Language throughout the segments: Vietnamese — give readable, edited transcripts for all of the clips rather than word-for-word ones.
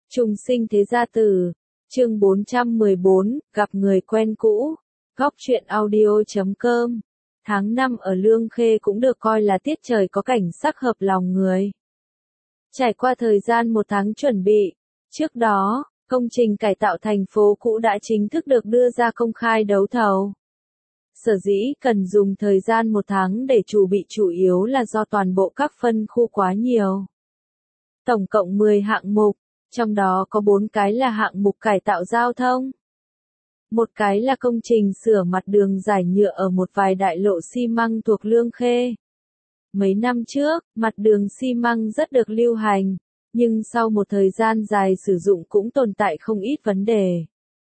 Trùng sinh thế gia tử, chương 414, gặp người quen cũ, góc truyện audio.com. Tháng 5 ở Lương Khê cũng được coi là tiết trời có cảnh sắc hợp lòng người. Trải qua thời gian một tháng chuẩn bị, trước đó, công trình cải tạo thành phố cũ đã chính thức được đưa ra công khai đấu thầu. Sở dĩ cần dùng thời gian một tháng để chuẩn bị chủ yếu là do toàn bộ các phân khu quá nhiều. Tổng cộng 10 hạng mục, trong đó có 4 cái là hạng mục cải tạo giao thông. Một cái là công trình sửa mặt đường giải nhựa ở một vài đại lộ xi măng thuộc Lương Khê. Mấy năm trước, mặt đường xi măng rất được lưu hành, nhưng sau một thời gian dài sử dụng cũng tồn tại không ít vấn đề.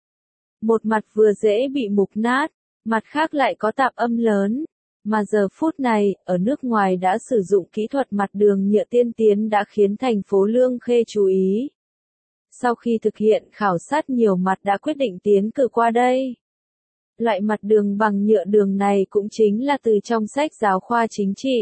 Một mặt vừa dễ bị mục nát, mặt khác lại có tạp âm lớn, mà giờ phút này, ở nước ngoài đã sử dụng kỹ thuật mặt đường nhựa tiên tiến đã khiến thành phố Lương Khê chú ý. Sau khi thực hiện khảo sát nhiều mặt đã quyết định tiến cử qua đây. Loại mặt đường bằng nhựa đường này cũng chính là từ trong sách giáo khoa chính trị.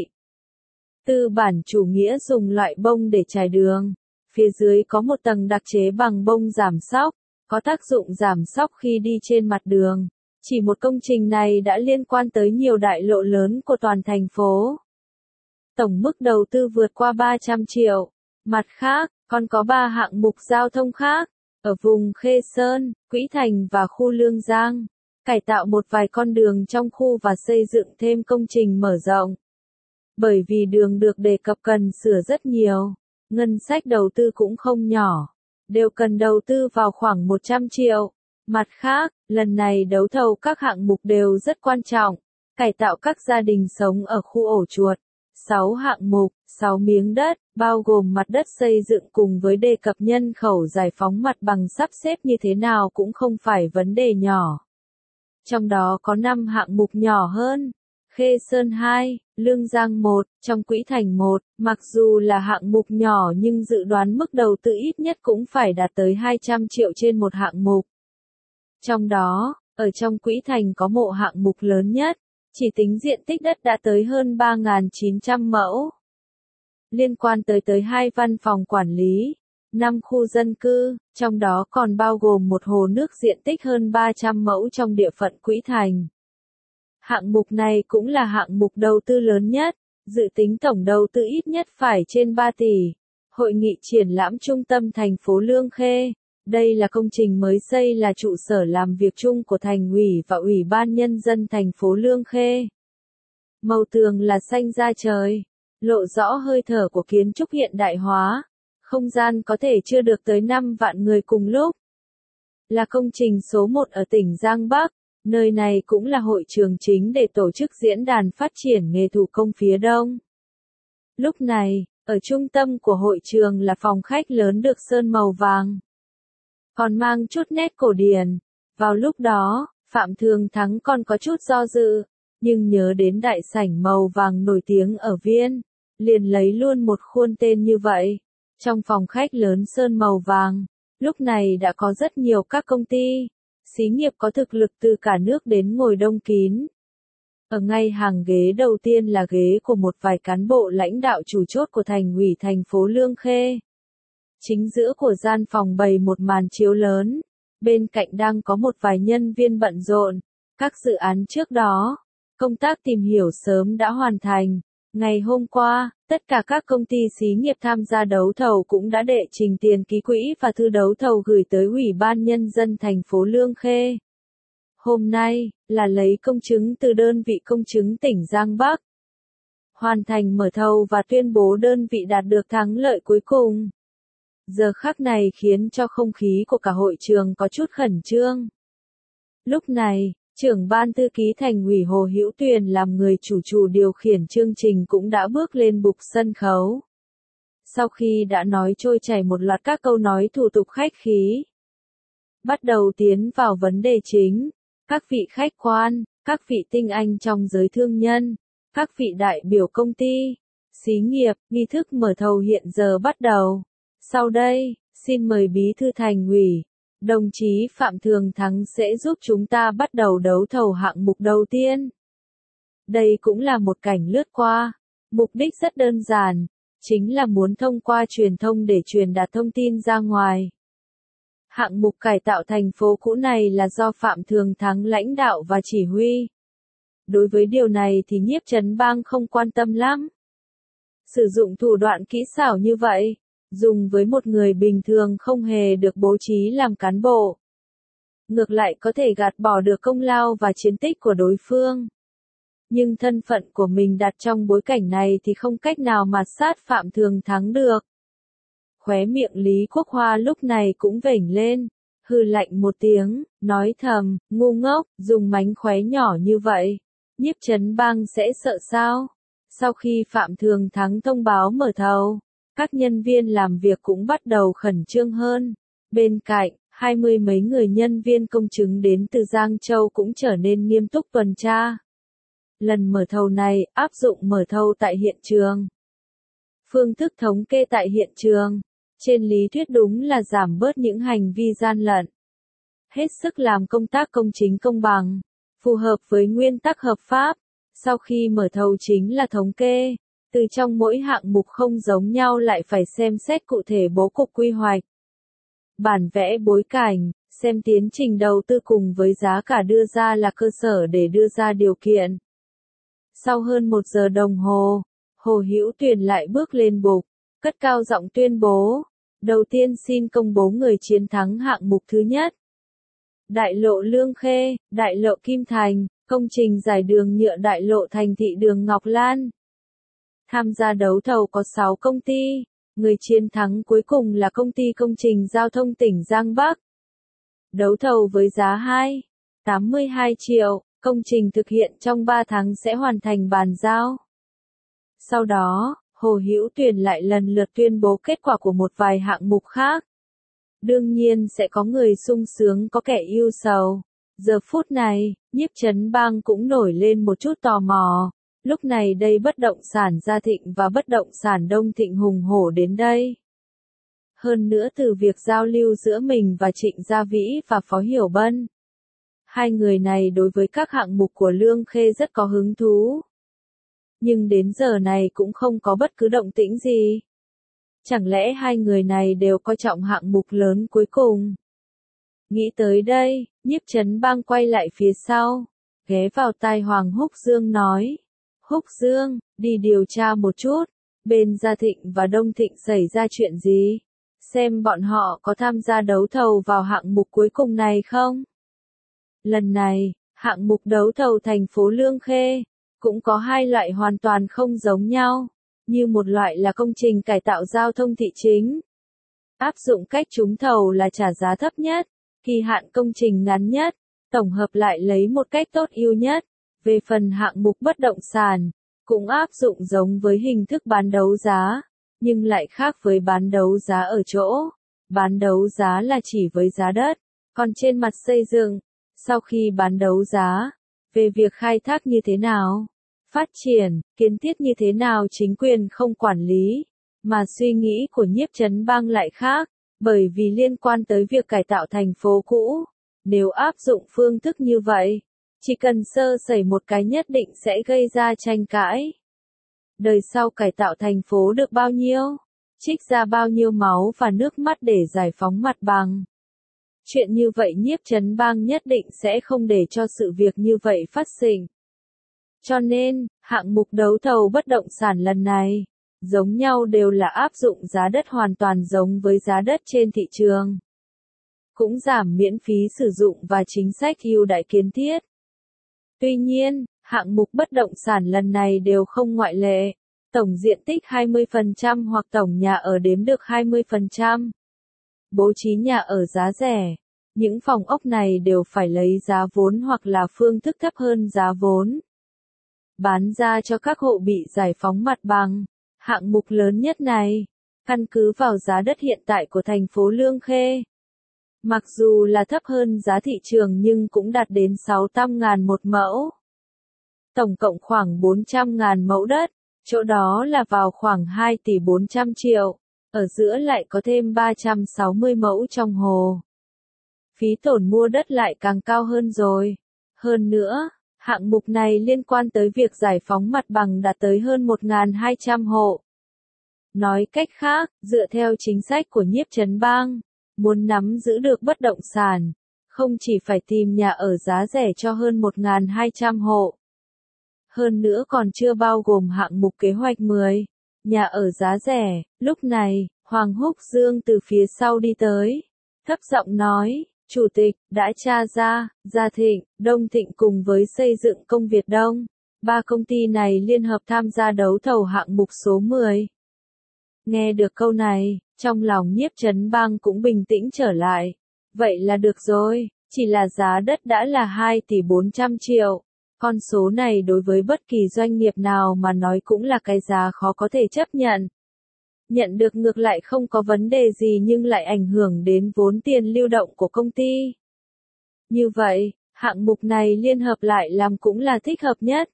Tư bản chủ nghĩa dùng loại bông để trải đường, phía dưới có một tầng đặc chế bằng bông giảm xóc, có tác dụng giảm xóc khi đi trên mặt đường. Chỉ một công trình này đã liên quan tới nhiều đại lộ lớn của toàn thành phố. Tổng mức đầu tư vượt qua 300 triệu. Mặt khác, còn có 3 hạng mục giao thông khác, ở vùng Khê Sơn, Quỹ Thành và khu Lương Giang, cải tạo một vài con đường trong khu và xây dựng thêm công trình mở rộng. Bởi vì đường được đề cập cần sửa rất nhiều, ngân sách đầu tư cũng không nhỏ, đều cần đầu tư vào khoảng 100 triệu. Mặt khác, lần này đấu thầu các hạng mục đều rất quan trọng, cải tạo các gia đình sống ở khu ổ chuột. 6 hạng mục, 6 miếng đất, bao gồm mặt đất xây dựng cùng với đề cập nhân khẩu giải phóng mặt bằng sắp xếp như thế nào cũng không phải vấn đề nhỏ. Trong đó có 5 hạng mục nhỏ hơn. Khê Sơn 2, Lương Giang 1, trong Quỹ Thành 1, mặc dù là hạng mục nhỏ nhưng dự đoán mức đầu tư ít nhất cũng phải đạt tới 200 triệu trên một hạng mục. Trong đó, ở trong Quỹ Thành có mộ hạng mục lớn nhất, chỉ tính diện tích đất đã tới hơn 3.900 mẫu. Liên quan tới 2 văn phòng quản lý, 5 khu dân cư, trong đó còn bao gồm một hồ nước diện tích hơn 300 mẫu trong địa phận Quỹ Thành. Hạng mục này cũng là hạng mục đầu tư lớn nhất, dự tính tổng đầu tư ít nhất phải trên 3 tỷ. Hội nghị triển lãm trung tâm thành phố Lương Khê. Đây là công trình mới xây là trụ sở làm việc chung của Thành ủy và Ủy ban Nhân dân thành phố Lương Khê. Màu tường là xanh da trời, lộ rõ hơi thở của kiến trúc hiện đại hóa. Không gian có thể chưa được tới 5 vạn người cùng lúc. Là công trình số 1 ở tỉnh Giang Bắc, nơi này cũng là hội trường chính để tổ chức diễn đàn phát triển nghề thủ công phía Đông. Lúc này, ở trung tâm của hội trường là phòng khách lớn được sơn màu vàng, còn mang chút nét cổ điển. Vào lúc đó, Phạm Thường Thắng còn có chút do dự, nhưng nhớ đến đại sảnh màu vàng nổi tiếng ở Viên, liền lấy luôn một khuôn tên như vậy. Trong phòng khách lớn sơn màu vàng, lúc này đã có rất nhiều các công ty, xí nghiệp có thực lực từ cả nước đến ngồi đông kín. Ở ngay hàng ghế đầu tiên là ghế của một vài cán bộ lãnh đạo chủ chốt của Thành ủy thành phố Lương Khê. Chính giữa của gian phòng bày một màn chiếu lớn, bên cạnh đang có một vài nhân viên bận rộn. Các dự án trước đó, công tác tìm hiểu sớm đã hoàn thành. Ngày hôm qua, tất cả các công ty xí nghiệp tham gia đấu thầu cũng đã đệ trình tiền ký quỹ và thư đấu thầu gửi tới Ủy ban Nhân dân thành phố Lương Khê. Hôm nay, là lấy công chứng từ đơn vị công chứng tỉnh Giang Bắc. Hoàn thành mở thầu và tuyên bố đơn vị đạt được thắng lợi cuối cùng. Giờ khắc này khiến cho không khí của cả hội trường có chút khẩn trương. Lúc này, trưởng ban thư ký Thành ủy Hồ Hữu Tuyền làm người chủ điều khiển chương trình cũng đã bước lên bục sân khấu. Sau khi đã nói trôi chảy một loạt các câu nói thủ tục khách khí, bắt đầu tiến vào vấn đề chính. Các vị khách quan, các vị tinh anh trong giới thương nhân, các vị đại biểu công ty, xí nghiệp, nghi thức mở thầu hiện giờ bắt đầu. Sau đây, xin mời Bí thư Thành ủy, đồng chí Phạm Thường Thắng sẽ giúp chúng ta bắt đầu đấu thầu hạng mục đầu tiên. Đây cũng là một cảnh lướt qua. Mục đích rất đơn giản, chính là muốn thông qua truyền thông để truyền đạt thông tin ra ngoài. Hạng mục cải tạo thành phố cũ này là do Phạm Thường Thắng lãnh đạo và chỉ huy. Đối với điều này thì Nhiếp Trấn Bang không quan tâm lắm. Sử dụng thủ đoạn kỹ xảo như vậy, dùng với một người bình thường không hề được bố trí làm cán bộ. Ngược lại có thể gạt bỏ được công lao và chiến tích của đối phương. Nhưng thân phận của mình đặt trong bối cảnh này thì không cách nào mạt sát Phạm Thường Thắng được. Khóe miệng Lý Quốc Hoa lúc này cũng vểnh lên, hừ lạnh một tiếng, nói thầm, ngu ngốc, dùng mánh khóe nhỏ như vậy, Nhiếp Trấn Bang sẽ sợ sao? Sau khi Phạm Thường Thắng thông báo mở thầu, các nhân viên làm việc cũng bắt đầu khẩn trương hơn. Bên cạnh, 20 mấy người nhân viên công chứng đến từ Giang Châu cũng trở nên nghiêm túc tuần tra. Lần mở thầu này áp dụng mở thầu tại hiện trường. Phương thức thống kê tại hiện trường, trên lý thuyết đúng là giảm bớt những hành vi gian lận. Hết sức làm công tác công chính công bằng, phù hợp với nguyên tắc hợp pháp. Sau khi mở thầu chính là thống kê, từ trong mỗi hạng mục không giống nhau lại phải xem xét cụ thể bố cục quy hoạch. Bản vẽ bối cảnh, xem tiến trình đầu tư cùng với giá cả đưa ra là cơ sở để đưa ra điều kiện. Sau hơn 1 giờ đồng hồ, Hồ Hữu Tuyền lại bước lên bục, cất cao giọng tuyên bố. Đầu tiên xin công bố người chiến thắng hạng mục thứ nhất. Đại lộ Lương Khê, đại lộ Kim Thành, công trình giải đường nhựa đại lộ thành thị đường Ngọc Lan. Tham gia đấu thầu có 6 công ty, người chiến thắng cuối cùng là công ty công trình giao thông tỉnh Giang Bắc. Đấu thầu với giá 2,82 triệu, công trình thực hiện trong 3 tháng sẽ hoàn thành bàn giao. Sau đó, Hồ Hữu Tuyền lại lần lượt tuyên bố kết quả của một vài hạng mục khác. Đương nhiên sẽ có người sung sướng có kẻ ưu sầu. Giờ phút này, Nhiếp Trấn Bang cũng nổi lên một chút tò mò. Lúc này đây bất động sản Gia Thịnh và bất động sản Đông Thịnh hùng hổ đến đây. Hơn nữa từ việc giao lưu giữa mình và Trịnh Gia Vĩ và Phó Hiểu Bân. Hai người này đối với các hạng mục của Lương Khê rất có hứng thú. Nhưng đến giờ này cũng không có bất cứ động tĩnh gì. Chẳng lẽ hai người này đều coi trọng hạng mục lớn cuối cùng? Nghĩ tới đây, Nhiếp Trấn Bang quay lại phía sau, ghé vào tai Hoàng Húc Dương nói. Húc Dương, đi điều tra một chút, bên Gia Thịnh và Đông Thịnh xảy ra chuyện gì? Xem bọn họ có tham gia đấu thầu vào hạng mục cuối cùng này không? Lần này, hạng mục đấu thầu thành phố Lương Khê, cũng có hai loại hoàn toàn không giống nhau, như một loại là công trình cải tạo giao thông thị chính. Áp dụng cách trúng thầu là trả giá thấp nhất, kỳ hạn công trình ngắn nhất, tổng hợp lại lấy một cách tốt ưu nhất. Về phần hạng mục bất động sản, cũng áp dụng giống với hình thức bán đấu giá, nhưng lại khác với bán đấu giá ở chỗ. Bán đấu giá là chỉ với giá đất, còn trên mặt xây dựng, sau khi bán đấu giá, về việc khai thác như thế nào, phát triển, kiến thiết như thế nào chính quyền không quản lý, mà suy nghĩ của Nhiếp Trấn Bang lại khác, bởi vì liên quan tới việc cải tạo thành phố cũ, nếu áp dụng phương thức như vậy, chỉ cần sơ sẩy một cái nhất định sẽ gây ra tranh cãi. Đời sau cải tạo thành phố được bao nhiêu? Trích ra bao nhiêu máu và nước mắt để giải phóng mặt bằng? Chuyện như vậy Nhiếp Trấn Bang nhất định sẽ không để cho sự việc như vậy phát sinh. Cho nên, hạng mục đấu thầu bất động sản lần này, giống nhau đều là áp dụng giá đất hoàn toàn giống với giá đất trên thị trường. Cũng giảm miễn phí sử dụng và chính sách ưu đãi kiến thiết. Tuy nhiên, hạng mục bất động sản lần này đều không ngoại lệ. Tổng diện tích 20% hoặc tổng nhà ở đếm được 20%. Bố trí nhà ở giá rẻ. Những phòng ốc này đều phải lấy giá vốn hoặc là phương thức thấp hơn giá vốn. Bán ra cho các hộ bị giải phóng mặt bằng. Hạng mục lớn nhất này, căn cứ vào giá đất hiện tại của thành phố Lương Khê. Mặc dù là thấp hơn giá thị trường nhưng cũng đạt đến 600.000 một mẫu. Tổng cộng khoảng 400.000 mẫu đất, chỗ đó là vào khoảng 2 tỷ 400 triệu, ở giữa lại có thêm 360 mẫu trong hồ. Phí tổn mua đất lại càng cao hơn rồi. Hơn nữa, hạng mục này liên quan tới việc giải phóng mặt bằng đạt tới hơn 1.200 hộ. Nói cách khác, dựa theo chính sách của Nhiếp Trấn Bang, Muốn nắm giữ được bất động sản, không chỉ phải tìm nhà ở giá rẻ cho hơn 1.200 hộ. Hơn nữa còn chưa bao gồm hạng mục kế hoạch 10, nhà ở giá rẻ. Lúc này, Hoàng Húc Dương từ phía sau đi tới, thấp giọng nói, Chủ tịch, đã tra ra, Gia Thịnh, Đông Thịnh cùng với Xây dựng Công Việt Đông, 3 công ty này liên hợp tham gia đấu thầu hạng mục số 10. Nghe được câu này, trong lòng Nhiếp Chấn Bang cũng bình tĩnh trở lại. Vậy là được rồi, chỉ là giá đất đã là 2 tỷ 400 triệu. Con số này đối với bất kỳ doanh nghiệp nào mà nói cũng là cái giá khó có thể chấp nhận. Nhận được ngược lại không có vấn đề gì nhưng lại ảnh hưởng đến vốn tiền lưu động của công ty. Như vậy, hạng mục này liên hợp lại làm cũng là thích hợp nhất.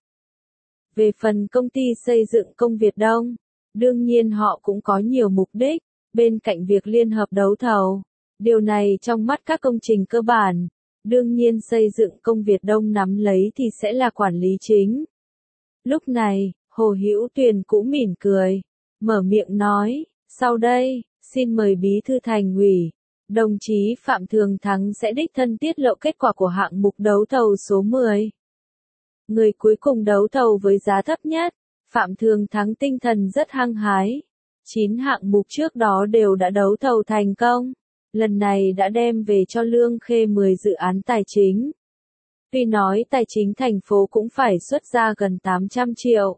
Về phần công ty xây dựng Công Việt Đông, đương nhiên họ cũng có nhiều mục đích, bên cạnh việc liên hợp đấu thầu. Điều này trong mắt các công trình cơ bản, đương nhiên xây dựng Công Việt Đông nắm lấy thì sẽ là quản lý chính. Lúc này, Hồ Hữu Tuyền cũng mỉm cười, mở miệng nói, sau đây, xin mời Bí thư Thành ủy, đồng chí Phạm Thường Thắng sẽ đích thân tiết lộ kết quả của hạng mục đấu thầu số 10. Người cuối cùng đấu thầu với giá thấp nhất, Phạm Thường Thắng tinh thần rất hăng hái. 9 hạng mục trước đó đều đã đấu thầu thành công. Lần này đã đem về cho Lương Khê 10 dự án tài chính. Tuy nói tài chính thành phố cũng phải xuất ra gần 800 triệu.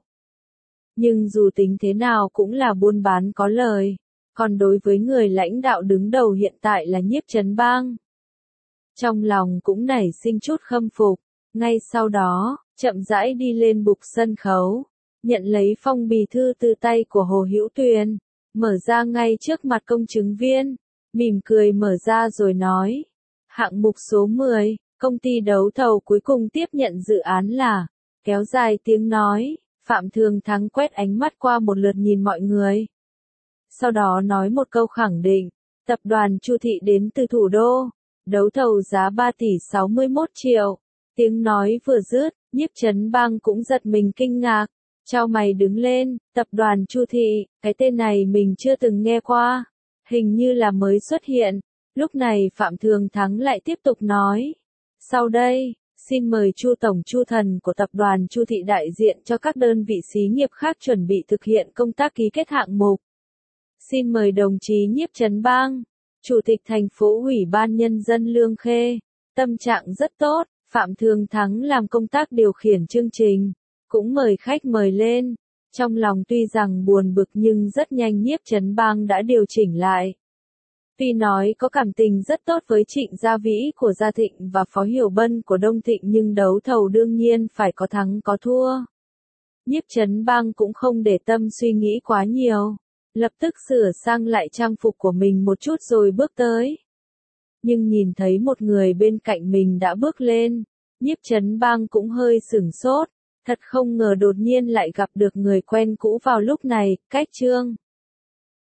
Nhưng dù tính thế nào cũng là buôn bán có lời. Còn đối với người lãnh đạo đứng đầu hiện tại là Nhiếp Chấn Bang, trong lòng cũng nảy sinh chút khâm phục. Ngay sau đó, chậm rãi đi lên bục sân khấu, nhận lấy phong bì thư từ tay của Hồ Hữu Tuyền, mở ra ngay trước mặt công chứng viên, mỉm cười mở ra rồi nói, hạng mục số 10, công ty đấu thầu cuối cùng tiếp nhận dự án là, kéo dài tiếng nói, Phạm Thường Thắng quét ánh mắt qua một lượt nhìn mọi người. Sau đó nói một câu khẳng định, tập đoàn Chu Thị đến từ thủ đô, đấu thầu giá 3 tỷ 61 triệu. Tiếng nói vừa dứt, Nhiếp Chấn Bang cũng giật mình kinh ngạc, chau mày đứng lên, tập đoàn Chu Thị, cái tên này mình chưa từng nghe qua, hình như là mới xuất hiện. Lúc này Phạm Thường Thắng lại tiếp tục nói, sau đây, xin mời Chu Tổng Chu Thần của tập đoàn Chu Thị đại diện cho các đơn vị xí nghiệp khác chuẩn bị thực hiện công tác ký kết hạng mục. Xin mời đồng chí Nhiếp Chấn Bang, Chủ tịch thành phố Ủy ban Nhân dân Lương Khê, tâm trạng rất tốt. Phạm Thường Thắng làm công tác điều khiển chương trình, cũng mời khách mời lên. Trong lòng tuy rằng buồn bực nhưng rất nhanh Nhiếp Chấn Bang đã điều chỉnh lại. Tuy nói có cảm tình rất tốt với Trịnh Gia Vĩ của Gia Thịnh và Phó Hiểu Bân của Đông Thịnh nhưng đấu thầu đương nhiên phải có thắng có thua. Nhiếp Chấn Bang cũng không để tâm suy nghĩ quá nhiều, lập tức sửa sang lại trang phục của mình một chút rồi bước tới. Nhưng nhìn thấy một người bên cạnh mình đã bước lên, Nhiếp Chấn Bang cũng hơi sửng sốt, thật không ngờ đột nhiên lại gặp được người quen cũ vào lúc này, Cách Trương.